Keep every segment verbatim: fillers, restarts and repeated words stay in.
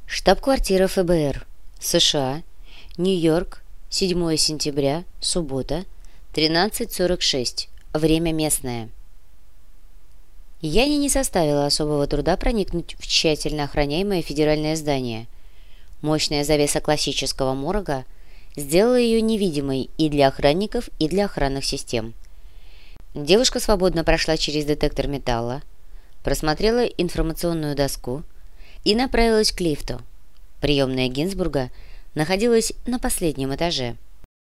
Штаб-квартира ФБР. США. Нью-Йорк. седьмое сентября. Суббота. тринадцать сорок шесть. Время местное. Яне не составило особого труда проникнуть в тщательно охраняемое федеральное здание. Мощная завеса классического морга сделала ее невидимой и для охранников, и для охранных систем. Девушка свободно прошла через детектор металла, просмотрела информационную доску и направилась к лифту. Приемная Гинзбурга находилась на последнем этаже.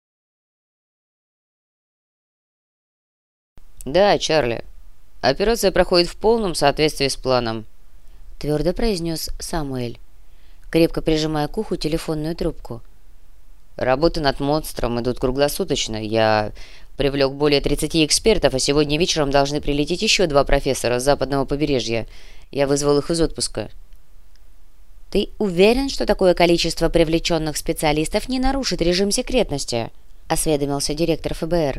«Да, Чарли. Операция проходит в полном соответствии с планом», — твердо произнес Самуэль, крепко прижимая к уху телефонную трубку. «Работы над монстром идут круглосуточно. Я привлек более тридцати экспертов, а сегодня вечером должны прилететь еще два профессора с западного побережья. Я вызвал их из отпуска». «Ты уверен, что такое количество привлеченных специалистов не нарушит режим секретности?» — осведомился директор ФБР.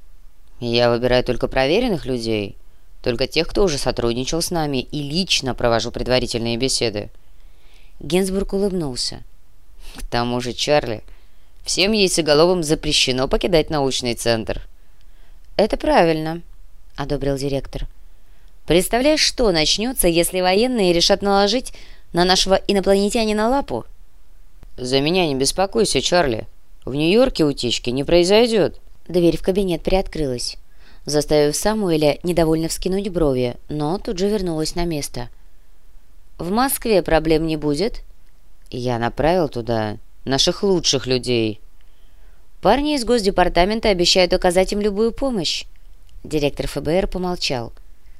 «Я выбираю только проверенных людей, только тех, кто уже сотрудничал с нами, и лично провожу предварительные беседы». Гинзбург улыбнулся. «К тому же, Чарли, всем яйцеголовым запрещено покидать научный центр». «Это правильно», — одобрил директор. «Представляешь, что начнется, если военные решат наложить на нашего инопланетянина лапу?» «За меня не беспокойся, Чарли. В Нью-Йорке утечки не произойдет». Дверь в кабинет приоткрылась, заставив Самуэля недовольно вскинуть брови, но тут же вернулась на место. «В Москве проблем не будет?» «Я направил туда наших лучших людей». «Парни из Госдепартамента обещают оказать им любую помощь». Директор ФБР помолчал.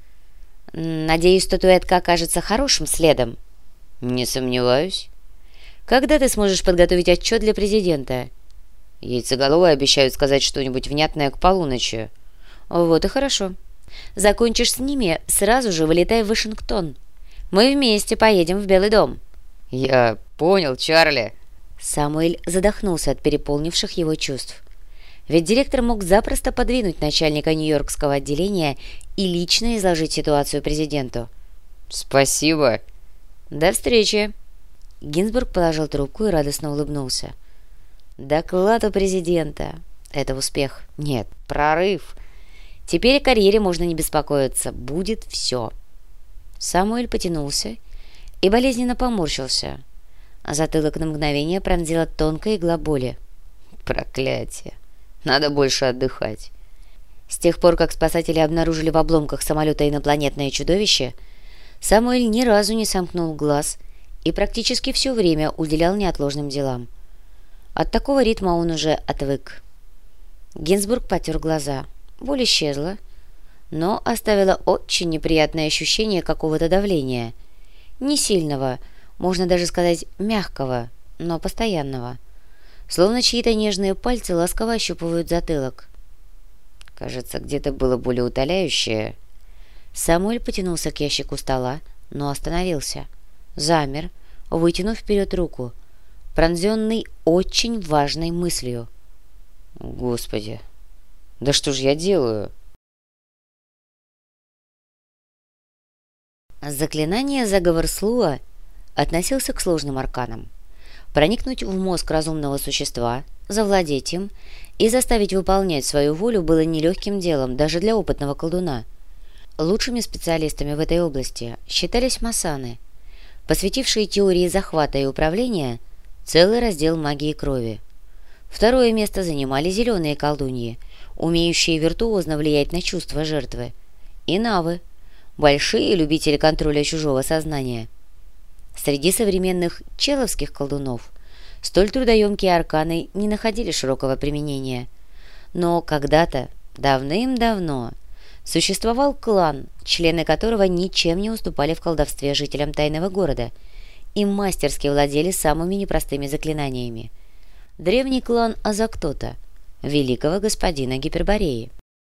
«Надеюсь, статуэтка окажется хорошим следом». «Не сомневаюсь». «Когда ты сможешь подготовить отчет для президента?» «Яйцеголовые обещают сказать что-нибудь внятное к полуночи». «Вот и хорошо. Закончишь с ними, сразу же вылетай в Вашингтон. Мы вместе поедем в Белый дом». «Я понял, Чарли». Самуэль задохнулся от переполнивших его чувств. Ведь директор мог запросто подвинуть начальника нью-йоркского отделения и лично изложить ситуацию президенту. «Спасибо». «До встречи». Гинзбург положил трубку и радостно улыбнулся. «Доклад у президента. Это успех. Нет, прорыв. Теперь о карьере можно не беспокоиться. Будет все». Самуэль потянулся и болезненно поморщился, а затылок на мгновение пронзила тонкая игла боли. «Проклятие! Надо больше отдыхать». С тех пор, как спасатели обнаружили в обломках самолета инопланетное чудовище, Самуэль ни разу не сомкнул глаз и практически все время уделял неотложным делам. От такого ритма он уже отвык. Гинзбург потер глаза. Боль исчезла, но оставила очень неприятное ощущение какого-то давления. Не сильного, можно даже сказать мягкого, но постоянного. Словно чьи-то нежные пальцы ласково ощупывают затылок. Кажется, где-то было более утоляющее. Самуэль потянулся к ящику стола, но остановился. Замер, вытянув вперед руку, пронзенный очень важной мыслью. «Господи, да что ж я делаю?» Заклинание «Заговор Слуа» относился к сложным арканам. Проникнуть в мозг разумного существа, завладеть им и заставить выполнять свою волю было нелегким делом даже для опытного колдуна. Лучшими специалистами в этой области считались масаны, посвятившие теории захвата и управления целый раздел магии крови. Второе место занимали зеленые колдуньи, умеющие виртуозно влиять на чувства жертвы, и навы, большие любители контроля чужого сознания. Среди современных человских колдунов столь трудоемкие арканы не находили широкого применения. Но когда-то, давным-давно, существовал клан, члены которого ничем не уступали в колдовстве жителям тайного города и мастерски владели самыми непростыми заклинаниями. Древний клан Азактота, великого господина Гипербореи.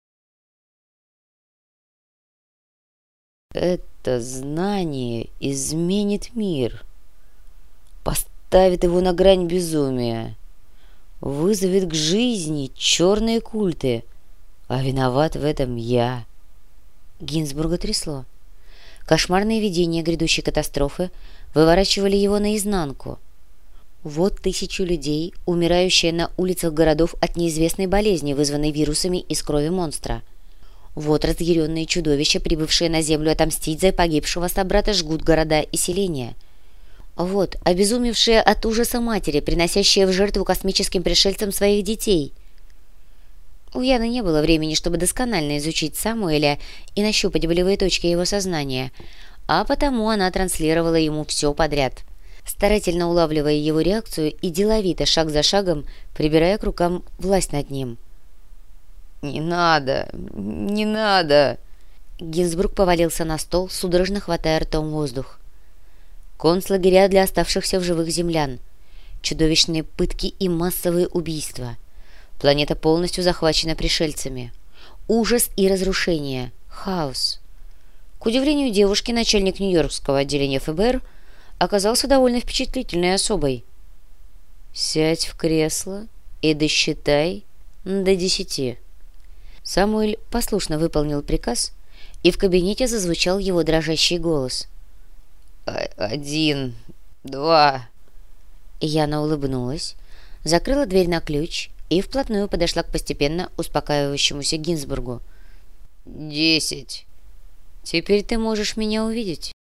«Это знание изменит мир, поставит его на грань безумия, вызовет к жизни черные культы, а виноват в этом я». Гинзбурга трясло. Кошмарные видения грядущей катастрофы выворачивали его наизнанку. Вот тысячу людей, умирающие на улицах городов от неизвестной болезни, вызванной вирусами из крови монстра. Вот разъяренные чудовища, прибывшие на землю отомстить за погибшего собрата, жгут города и селения. Вот обезумевшие от ужаса матери, приносящие в жертву космическим пришельцам своих детей. У Яны не было времени, чтобы досконально изучить Самуэля и нащупать болевые точки его сознания, а потому она транслировала ему все подряд, старательно улавливая его реакцию и деловито, шаг за шагом, прибирая к рукам власть над ним. «Не надо! Не надо!» Гинзбург повалился на стол, судорожно хватая ртом воздух. Концлагеря для оставшихся в живых землян, чудовищные пытки и массовые убийства. Планета полностью захвачена пришельцами. Ужас и разрушение. Хаос. К удивлению девушки, начальник Нью-Йоркского отделения эф бэ эр оказался довольно впечатлительной особой. «Сядь в кресло и досчитай до десяти». Самуэль послушно выполнил приказ, и в кабинете зазвучал его дрожащий голос. «Один, два...» Яна улыбнулась, закрыла дверь на ключ и вплотную подошла к постепенно успокаивающемуся Гинзбургу. «Десять. Теперь ты можешь меня увидеть».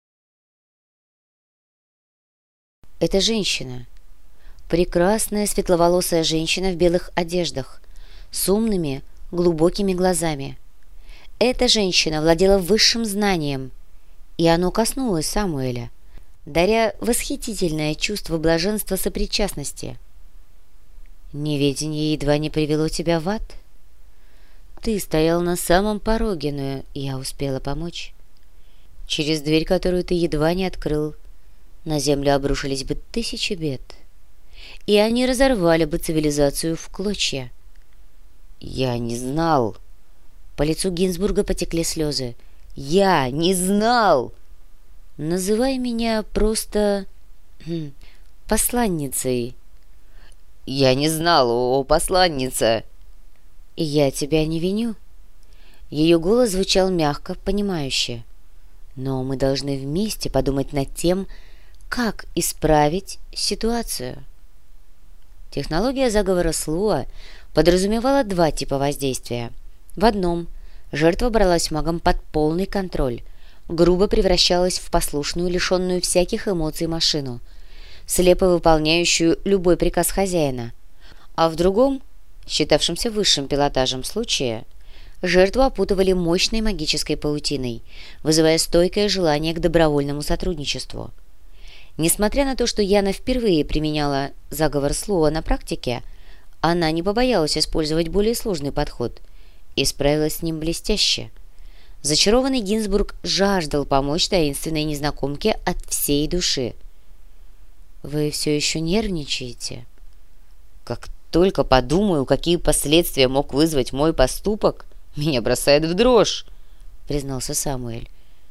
Это женщина. Прекрасная светловолосая женщина в белых одеждах, с умными, глубокими глазами. Эта женщина владела высшим знанием, и оно коснулось Самуэля, даря восхитительное чувство блаженства сопричастности. Неведение едва не привело тебя в ад. Ты стоял на самом пороге, но я успела помочь. Через дверь, которую ты едва не открыл, на землю обрушились бы тысячи бед, и они разорвали бы цивилизацию в клочья. Я не знал. По лицу Гинзбурга потекли слезы. Я не знал. Называй меня просто хм, посланницей. Я не знал, о, посланница. И я тебя не виню. Ее голос звучал мягко, понимающе. Но мы должны вместе подумать над тем, как исправить ситуацию. Технология заговора Слуа подразумевала два типа воздействия. В одном жертва бралась магом под полный контроль, грубо превращалась в послушную, лишенную всяких эмоций машину, слепо выполняющую любой приказ хозяина. А в другом, считавшемся высшим пилотажем случая, жертву опутывали мощной магической паутиной, вызывая стойкое желание к добровольному сотрудничеству. Несмотря на то, что Яна впервые применяла заговор Слуа на практике, она не побоялась использовать более сложный подход и справилась с ним блестяще. Зачарованный Гинзбург жаждал помочь таинственной незнакомке от всей души. «Вы все еще нервничаете?» «Как только подумаю, какие последствия мог вызвать мой поступок, меня бросает в дрожь», — признался Самуэль.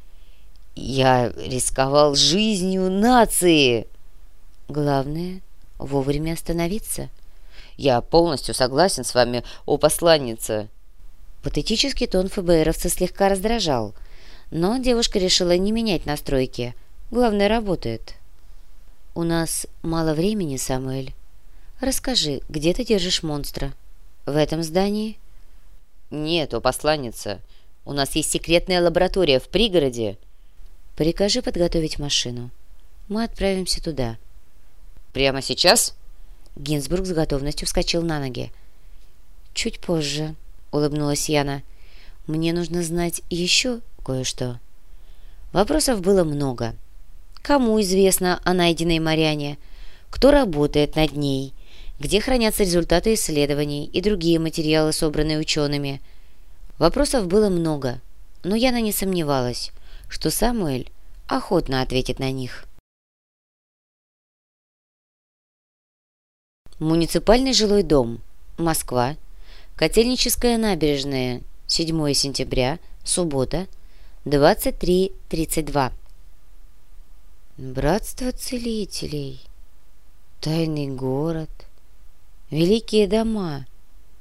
«Я рисковал жизнью нации». «Главное — вовремя остановиться». «Я полностью согласен с вами, о посланница». Патетический тон эф бэ эровца слегка раздражал, но девушка решила не менять настройки. Главное, работает. «У нас мало времени, Самуэль. Расскажи, где ты держишь монстра? В этом здании?» «Нет, о посланница. У нас есть секретная лаборатория в пригороде». «Прикажи подготовить машину. Мы отправимся туда». «Прямо сейчас?» Гинзбург с готовностью вскочил на ноги. «Чуть позже», — улыбнулась Яна. «Мне нужно знать еще кое-что». Вопросов было много. Кому известно о найденной Мариане? Кто работает над ней? Где хранятся результаты исследований и другие материалы, собранные учеными? Вопросов было много, но Яна не сомневалась, что Самуэль охотно ответит на них. Муниципальный жилой дом. Москва. Котельническая набережная. седьмое сентября. Суббота. двадцать три тридцать два. Братство целителей. Тайный город. Великие дома.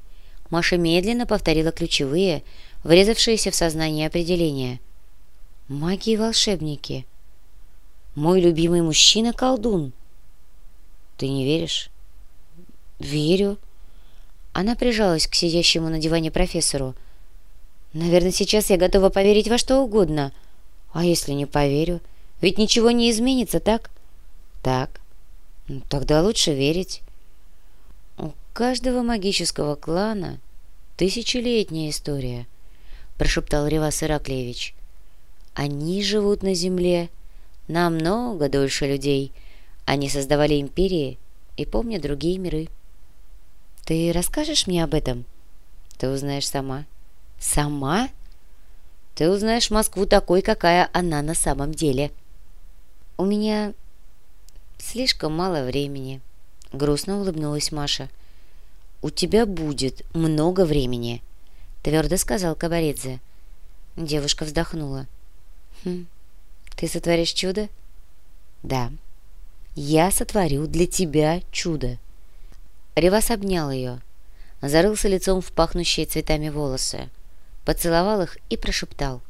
Маша медленно повторила ключевые, врезавшиеся в сознание определения. Маги и волшебники. Мой любимый мужчина — колдун. Ты не веришь? Верю. Она прижалась к сидящему на диване профессору. Наверное, сейчас я готова поверить во что угодно. А если не поверю? Ведь ничего не изменится, так? Так. Ну, тогда лучше верить. У каждого магического клана тысячелетняя история, прошептал Ревас Ираклиевич. Они живут на земле намного дольше людей. Они создавали империи и помнят другие миры. Ты расскажешь мне об этом? Ты узнаешь сама. Сама? Ты узнаешь Москву такой, какая она на самом деле. У меня слишком мало времени, грустно улыбнулась Маша. У тебя будет много времени, твердо сказал Кабаридзе. Девушка вздохнула. Хм, ты сотворишь чудо? Да, я сотворю для тебя чудо. Ревас обнял ее, зарылся лицом в пахнущие цветами волосы, поцеловал их и прошептал: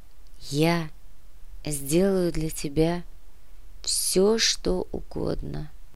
«Я сделаю для тебя все, что угодно».